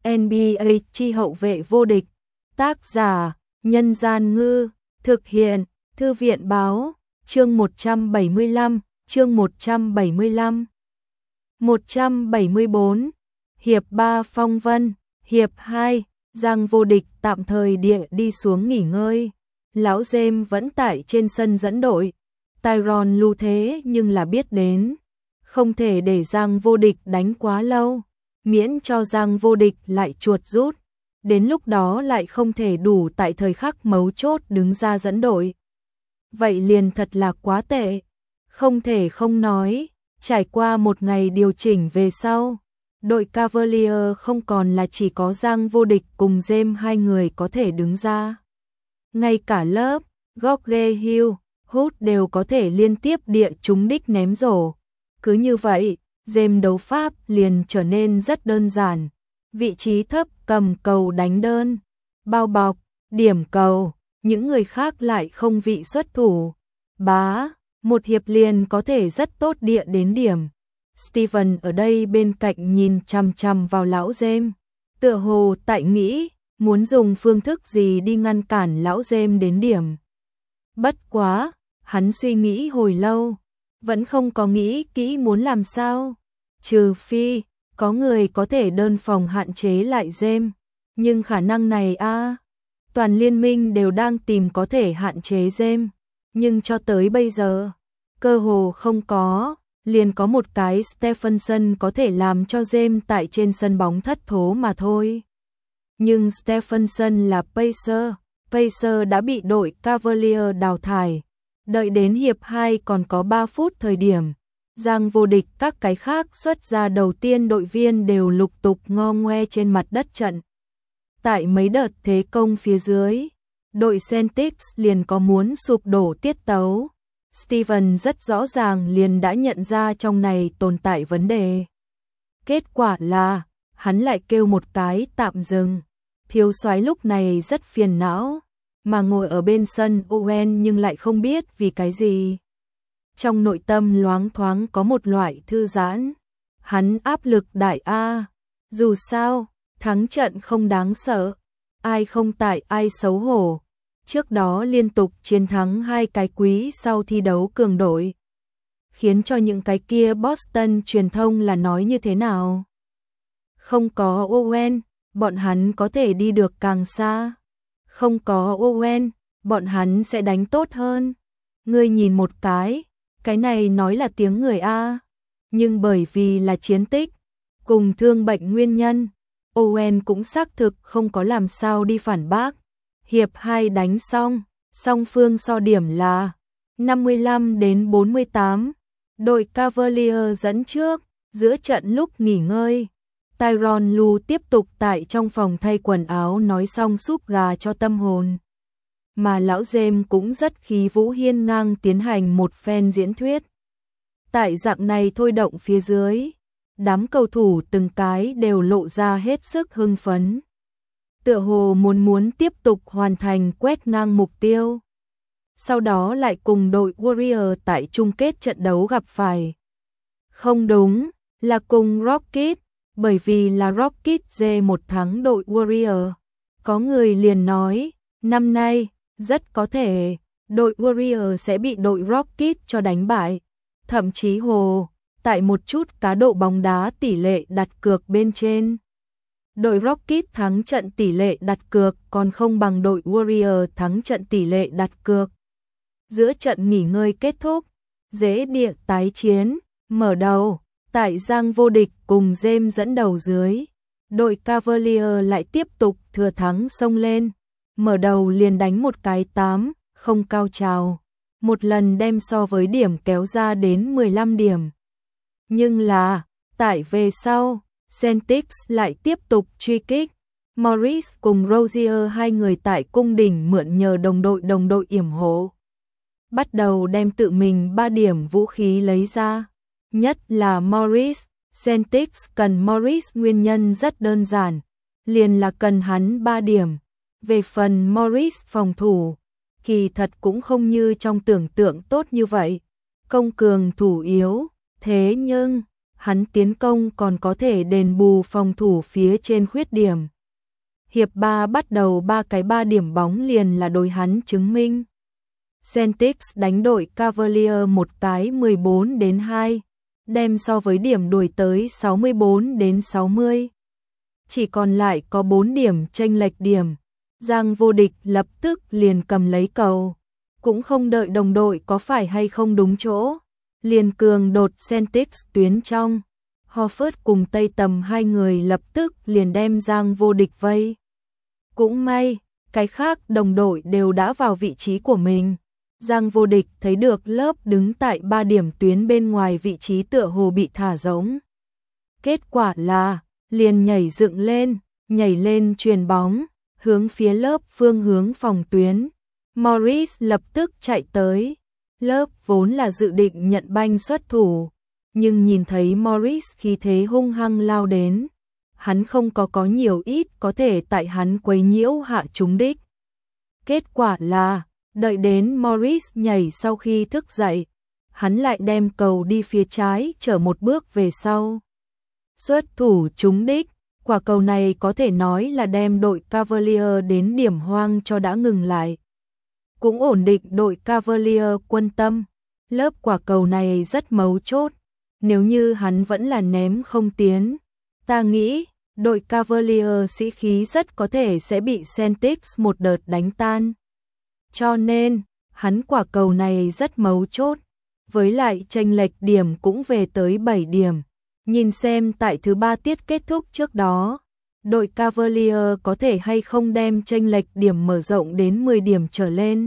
NBA chi hậu vệ vô địch. Tác giả: Nhân Gian Ngư. Thực hiện: Thư viện Báo. Chương 175. Chương 175. 174. Hiệp 3 phong vân. Hiệp 2. Giang vô địch tạm thời đi xuống nghỉ ngơi. Lão James vẫn tại trên sân dẫn đội. Tyronn Lue thế nhưng là biết đến, không thể để Giang vô địch đánh quá lâu, miễn cho Giang vô địch lại chuột rút, đến lúc đó lại không thể đủ tại thời khắc mấu chốt đứng ra dẫn đội. Vậy liền thật là quá tệ. Không thể không nói, trải qua một ngày điều chỉnh về sau, đội Cavalier không còn là chỉ có Giang vô địch cùng James hai người có thể đứng ra. Ngay cả lớp, George Hill, Hood đều có thể liên tiếp địa trúng đích ném rổ. Cứ như vậy, James đấu pháp liền trở nên rất đơn giản. Vị trí thấp cầm cầu đánh đơn, bao bọc, điểm cầu, những người khác lại không vị xuất thủ. Bá, một hiệp liền có thể rất tốt địa đến điểm. Steven ở đây bên cạnh nhìn chằm chằm vào lão James, tựa hồ tại nghĩ, muốn dùng phương thức gì đi ngăn cản lão James đến điểm. Bất quá, hắn suy nghĩ hồi lâu, vẫn không có nghĩ kỹ muốn làm sao. Trừ phi, có người có thể đơn phòng hạn chế lại James, nhưng khả năng này toàn liên minh đều đang tìm có thể hạn chế James, nhưng cho tới bây giờ, cơ hồ không có, liền có một cái Stephenson có thể làm cho James tại trên sân bóng thất thố mà thôi. Nhưng Stephenson là Pacer đã bị đội Cavalier đào thải. Đợi đến hiệp 2 còn có 3 phút thời điểm, Giang vô địch các cái khác xuất ra đầu tiên đội viên đều lục tục ngo ngoe trên mặt đất trận. Tại mấy đợt thế công phía dưới, đội Celtics liền có muốn sụp đổ tiết tấu. Steven rất rõ ràng liền đã nhận ra trong này tồn tại vấn đề. Kết quả là, hắn lại kêu một cái tạm dừng. Thiếu soái lúc này rất phiền não, mà ngồi ở bên sân Owen nhưng lại không biết vì cái gì. Trong nội tâm loáng thoáng có một loại thư giãn. Hắn áp lực đại dù sao, thắng trận không đáng sợ, ai không tại ai xấu hổ. Trước đó liên tục chiến thắng 2 cái quý sau thi đấu cường đội, khiến cho những cái kia Boston truyền thông là nói như thế nào. Không có Owen, bọn hắn có thể đi được càng xa. Không có Owen, bọn hắn sẽ đánh tốt hơn. Ngươi nhìn một cái này nói là tiếng người nhưng bởi vì là chiến tích, cùng thương bệnh nguyên nhân, Owen cũng xác thực không có làm sao đi phản bác. Hiệp 2 đánh xong, song phương so điểm là 55-48. Đội Cavalier dẫn trước, giữa trận lúc nghỉ ngơi. Tyronn Lue tiếp tục tại trong phòng thay quần áo nói xong súp gà cho tâm hồn. Mà lão James cũng rất khí vũ hiên ngang tiến hành một phen diễn thuyết. Tại dạng này thôi động phía dưới, đám cầu thủ từng cái đều lộ ra hết sức hưng phấn. Tựa hồ muốn tiếp tục hoàn thành quét ngang mục tiêu. Sau đó lại cùng đội Warrior tại chung kết trận đấu gặp phải. Không đúng, là cùng Rockets, bởi vì là Rockets G1 thắng đội Warrior. Có người liền nói, năm nay, rất có thể, đội Warrior sẽ bị đội Rockets cho đánh bại. Thậm chí tại một chút cá độ bóng đá tỷ lệ đặt cược bên trên, đội Rockets thắng trận tỷ lệ đặt cược còn không bằng đội Warrior thắng trận tỷ lệ đặt cược. Giữa trận nghỉ ngơi kết thúc, dễ địa tái chiến, mở đầu, tại Giang vô địch cùng James dẫn đầu dưới, đội Cavalier lại tiếp tục thừa thắng xông lên, mở đầu liền đánh một cái 8-0 cao trào, một lần đem so với điểm kéo ra đến 15 điểm. Nhưng là, tại về sau, Celtics lại tiếp tục truy kích. Morris cùng Rozier hai người tại cung đình mượn nhờ đồng đội yểm hộ, bắt đầu đem tự mình 3 điểm vũ khí lấy ra. Nhất là Morris, Celtics cần Morris nguyên nhân rất đơn giản, liền là cần hắn 3 điểm. Về phần Morris phòng thủ, kỳ thật cũng không như trong tưởng tượng tốt như vậy. Công cường thủ yếu, thế nhưng hắn tiến công còn có thể đền bù phòng thủ phía trên khuyết điểm. Hiệp 3 bắt đầu 3 điểm bóng liền là đối hắn chứng minh. Celtics đánh đội Cavaliers một cái 14-2, đem so với điểm đuổi tới 64-60. Chỉ còn lại có 4 điểm chênh lệch điểm. Giang Vô Địch lập tức liền cầm lấy cầu, cũng không đợi đồng đội có phải hay không đúng chỗ, liền cường đột Celtics tuyến trong. Horford cùng Tây Tầm hai người lập tức liền đem Giang Vô Địch vây. Cũng may, cái khác đồng đội đều đã vào vị trí của mình. Giang Vô Địch thấy được lớp đứng tại 3 điểm tuyến bên ngoài vị trí tựa hồ bị thả rỗng. Kết quả là, liền nhảy lên chuyền bóng, hướng phía lớp phương hướng phòng tuyến. Morris lập tức chạy tới. Lớp vốn là dự định nhận banh xuất thủ, nhưng nhìn thấy Morris khí thế hung hăng lao đến, hắn không có nhiều ít có thể tại hắn quấy nhiễu hạ trúng đích. Kết quả là, đợi đến Morris nhảy sau khi thức dậy, hắn lại đem cầu đi phía trái trở một bước về sau. Xuất thủ trúng đích, quả cầu này có thể nói là đem đội Cavaliers đến điểm hoang cho đã ngừng lại. Cũng ổn định đội Cavaliers quân tâm, lớp quả cầu này rất mấu chốt, nếu như hắn vẫn là ném không tiến, ta nghĩ đội Cavaliers sĩ khí rất có thể sẽ bị Celtics một đợt đánh tan. Cho nên, hắn quả cầu này rất mấu chốt, với lại chênh lệch điểm cũng về tới 7 điểm. Nhìn xem tại thứ 3 tiết kết thúc trước đó, đội Cavaliers có thể hay không đem chênh lệch điểm mở rộng đến 10 điểm trở lên.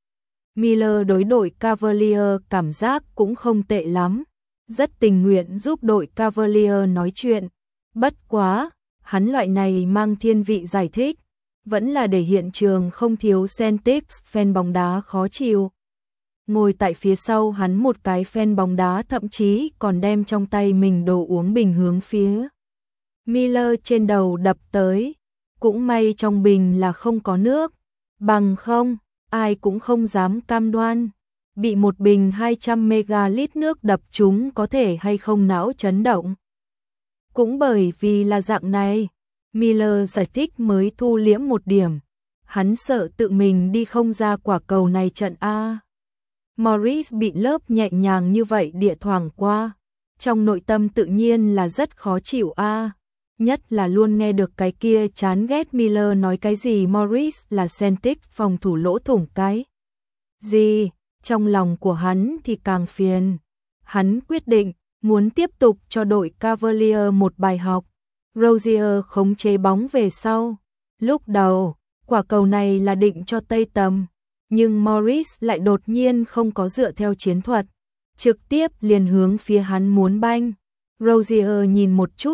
Miller đối đội Cavaliers cảm giác cũng không tệ lắm, rất tình nguyện giúp đội Cavaliers nói chuyện. Bất quá, hắn loại này mang thiên vị giải thích, vẫn là để hiện trường không thiếu Celtics fan bóng đá khó chịu. Ngồi tại phía sau hắn một cái fan bóng đá thậm chí còn đem trong tay mình đồ uống bình hướng phía Miller trên đầu đập tới. Cũng may trong bình là không có nước, bằng không, ai cũng không dám cam đoan. Bị một bình 200 ml nước đập trúng có thể hay không não chấn động. Cũng bởi vì là dạng này, Miller giải thích mới thu liễm một điểm. Hắn sợ tự mình đi không ra quả cầu này trận A. Morris bị lớp nhẹ nhàng như vậy địa thoảng qua, trong nội tâm tự nhiên là rất khó chịu A. Nhất là luôn nghe được cái kia chán ghét Miller nói cái gì Morris là Celtics phòng thủ lỗ thủng cái gì, trong lòng của hắn thì càng phiền. Hắn quyết định muốn tiếp tục cho đội Cavaliers một bài học. Rozier khống chế bóng về sau. Lúc đầu, quả cầu này là định cho Tây Tầm, nhưng Morris lại đột nhiên không có dựa theo chiến thuật, trực tiếp liền hướng phía hắn muốn banh. Rozier nhìn một chút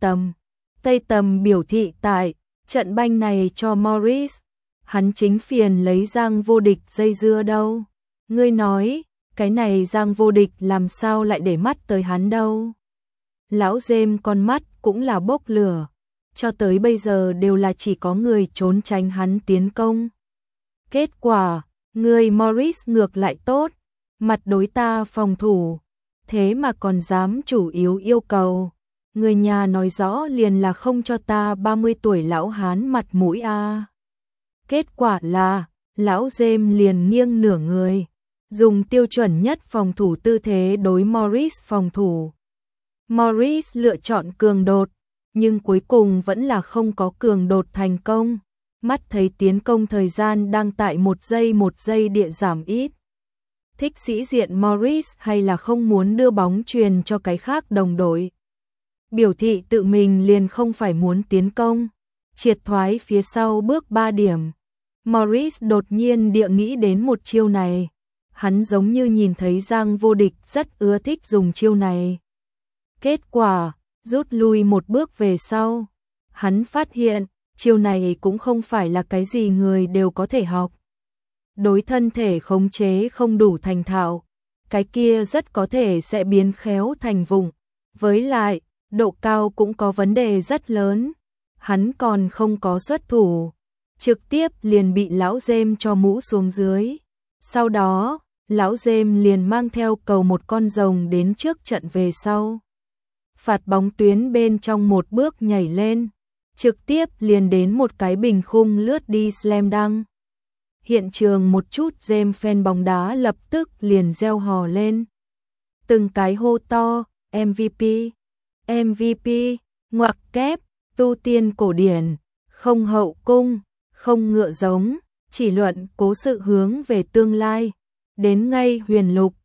Tây Tầm biểu thị tại trận banh này cho Morris, hắn chính phiền lấy Giang Vô Địch dây dưa đâu. Ngươi nói, cái này Giang Vô Địch làm sao lại để mắt tới hắn đâu. Lão James con mắt cũng là bốc lửa, cho tới bây giờ đều là chỉ có người trốn tránh hắn tiến công. Kết quả, người Morris ngược lại tốt, mặt đối ta phòng thủ, thế mà còn dám chủ yếu yêu cầu. Người nhà nói rõ liền là không cho ta 30 tuổi lão hán mặt mũi a. Kết quả là, lão James liền nghiêng nửa người, dùng tiêu chuẩn nhất phòng thủ tư thế đối Morris phòng thủ. Morris lựa chọn cường đột, nhưng cuối cùng vẫn là không có cường đột thành công. Mắt thấy tiến công thời gian đang tại một giây địa giảm ít. Thích sĩ diện Morris hay là không muốn đưa bóng truyền cho cái khác đồng đội. Biểu thị tự mình liền không phải muốn tiến công, triệt thoái phía sau bước 3 điểm. Morris đột nhiên địa nghĩ đến một chiêu này. Hắn giống như nhìn thấy Giang Vô Địch rất ưa thích dùng chiêu này. Kết quả, rút lui một bước về sau. Hắn phát hiện, chiêu này cũng không phải là cái gì người đều có thể học. Đối thân thể khống chế không đủ thành thạo, cái kia rất có thể sẽ biến khéo thành vụng. Với lại, độ cao cũng có vấn đề rất lớn. Hắn còn không có xuất thủ, trực tiếp liền bị lão James cho mũ xuống dưới. Sau đó, lão James liền mang theo cầu một con rồng đến trước trận về sau. phạt bóng tuyến bên trong một bước nhảy lên, trực tiếp liền đến một cái bình khung lướt đi slam dunk. Hiện trường một chút James fan bóng đá lập tức liền reo hò lên. Từng cái hô to, MVP, MVP, ngoặc kép, tu tiên cổ điển, không hậu cung, không ngựa giống, chỉ luận cố sự hướng về tương lai. Đến ngay huyền lục,